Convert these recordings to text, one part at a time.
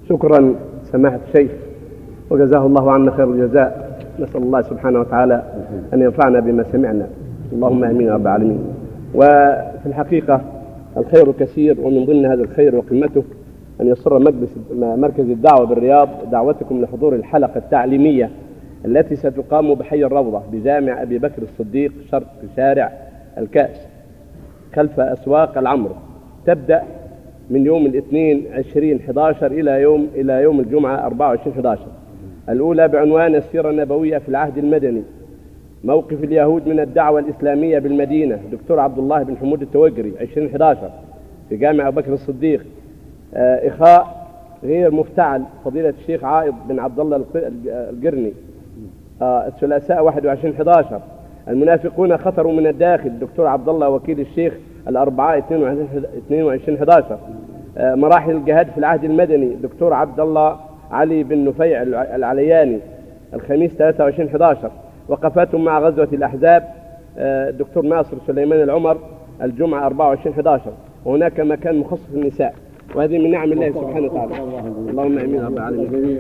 شكرا سماحة الشيخ، وجزاه الله عنا خير الجزاء. نسأل الله سبحانه وتعالى أن ينفعنا بما سمعنا، اللهم آمين يا رب العالمين. وفي الحقيقة الخير كثير، ومن ضمن هذا الخير وقمته أن يسر مركز الدعوة بالرياض دعوتكم لحضور الحلقة التعليمية التي ستقام بحي الروضة بجامع أبي بكر الصديق شرق شارع الكأس خلف أسواق العمر. تبدأ من يوم الاثنين 20/11 إلى يوم الجمعة 24/11. الأولى بعنوان السيرة النبوية في العهد المدني، موقف اليهود من الدعوة الإسلامية بالمدينة، دكتور عبد الله بن حمود التوجري 20/11 في جامع أبي بكر الصديق. إخاء غير مفتعل فضيلة الشيخ عائض بن عبد الله القرني الثلاثاء 21/11. المنافقون خطروا من الداخل، دكتور عبد الله وكيل الشيخ الأربعاء 22/11. مراحل الجهاد في العهد المدني، دكتور عبد الله علي بن نفيع العلياني الخميس 23/11. وقفات مع غزوة الأحزاب، دكتور ناصر سليمان العمر الجمعة 24/11. وهناك مكان مخصص للنساء، وهذه من نعم الله سبحانه وتعالى. اللهم امين رب العالمين.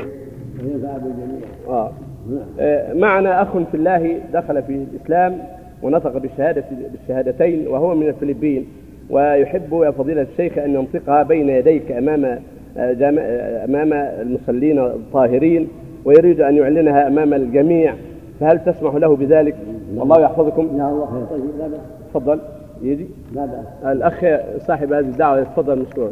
معنا أخ في الله دخل في الإسلام ونطق بالشهادتين وهو من الفلبين، ويحب يا فضيلة الشيخ أن ينطقها بين يديك أمام المصلين الطاهرين، ويريد أن يعلنها أمام الجميع، فهل تسمح له بذلك؟ الله يحفظكم. لا الله خير. طيب لا بأس. تفضل يجي. لا بأس. الأخ صاحب هذه الدعوة يتفضل مشكورا.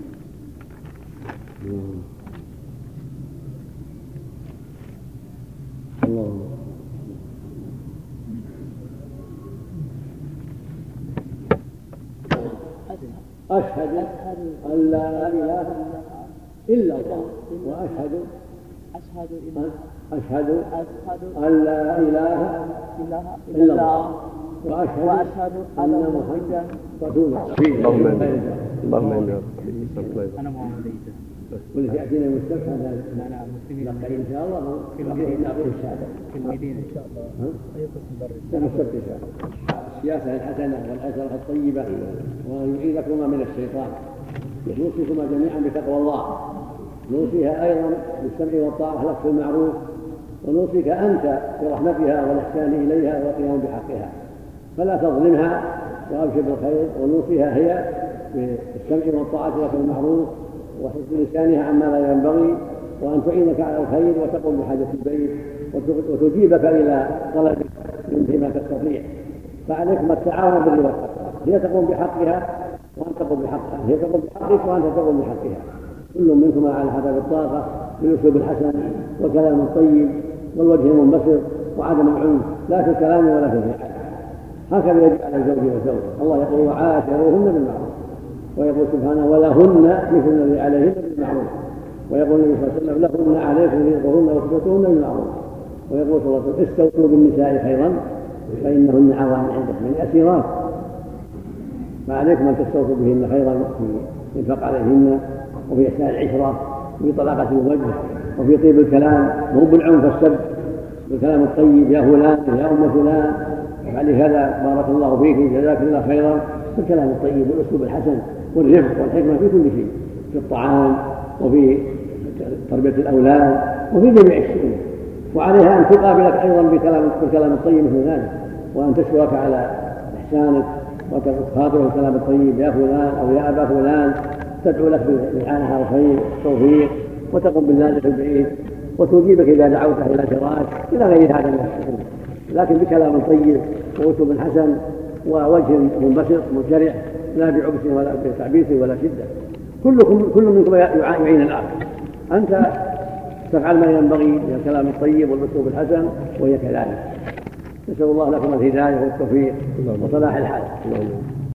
أشهد أن لا إله إلا الله وأشهد أن لا إله إلا الله وأشهد أن محمدا رسول الله. اللهم آمين. أنا محمد عيسى. واللي يأتينا المستشفى أنا مسلمين إن شاء الله نعطيه الشهادة في المدينة إن شاء الله. المستشفى السياسة الحسنة والأسرة الطيبة، وأن يعيذكما من الشيطان. نوصيكما جميعا بتقوى الله، نوصيها أيضا بالسمع والطاعة لك في المعروف، ونوصيك أنت برحمتها والإحسان إليها والقيام بحقها، فلا تظلمها وأبشر بالخير. ونوصيها هي بالسمع والطاعة لك في المعروف وحفظ لسانها عما لا ينبغي، وأن تعينك على الخير وتقوم بحاجة البيت وتجيبك إلى طلبك فيما تستطيع. فعليكم التعاون بالبر والتقوى، هي تقوم بحقها وأنت تقوم بحقها، هي تقوم بحقك وأنت تقوم بحقها، كل منكما على حسب الطاقة، بالأسلوب الحسن والكلام الطيب والوجه المنبسط وعدم العنف، لا في الكلام ولا في الفعل. هكذا يجب على الزوج والزوجة. الله يقول وعاشروهن بالمعروف، ويقول سبحانه ولهن مثل الذي عليهن بالمعروف، ويقول النبي صلى الله عليه وسلم لهن عليكم رزقهن وكسوتهن بالمعروف، ويقول صلى الله عليه وسلم استوصوا بالنساء خيرا فإنهن عوان عندكم من أسيرات، فعليكم أن تستوصوا بهن خيرا في الإنفاق عليهن وفي إحسان العشرة وفي طلاقة الوجه وفي طيب الكلام، مو بالعنف والسب، بالكلام الطيب يا فلان يا أم فلان افعلي هذا بارك الله فيك جزاك الله خيرا، بالكلام الطيب والأسلوب الحسن والرفق والحكمة في كل شيء، في الطعام وفي تربية الأولاد وفي جميع الشؤون. وعليها أن تقابلك أيضا بالكلام الطيب مثل ذلك، وأن تشكرك على إحسانك وتخاطب الكلام الطيب يا فلان أو يا أبا فلان، تدعو لك بالإعانة على الخير والتوفيق، وتقوم بالنازل في البعيد، وتجيبك إذا دعوته إلى فراش إلى غير هذا من الشؤون، لكن بكلام طيب وأسلوب حسن ووجه منبسط منشرح، لا بعبث ولا بتعبيث ولا شدة. كل منكم يعين الآخر. أنت تفعل ما ينبغي من الكلام الطيب والأسلوب الحسن وهي كذلك. نسأل الله لكم الهداية والتوفيق وصلاح الحال.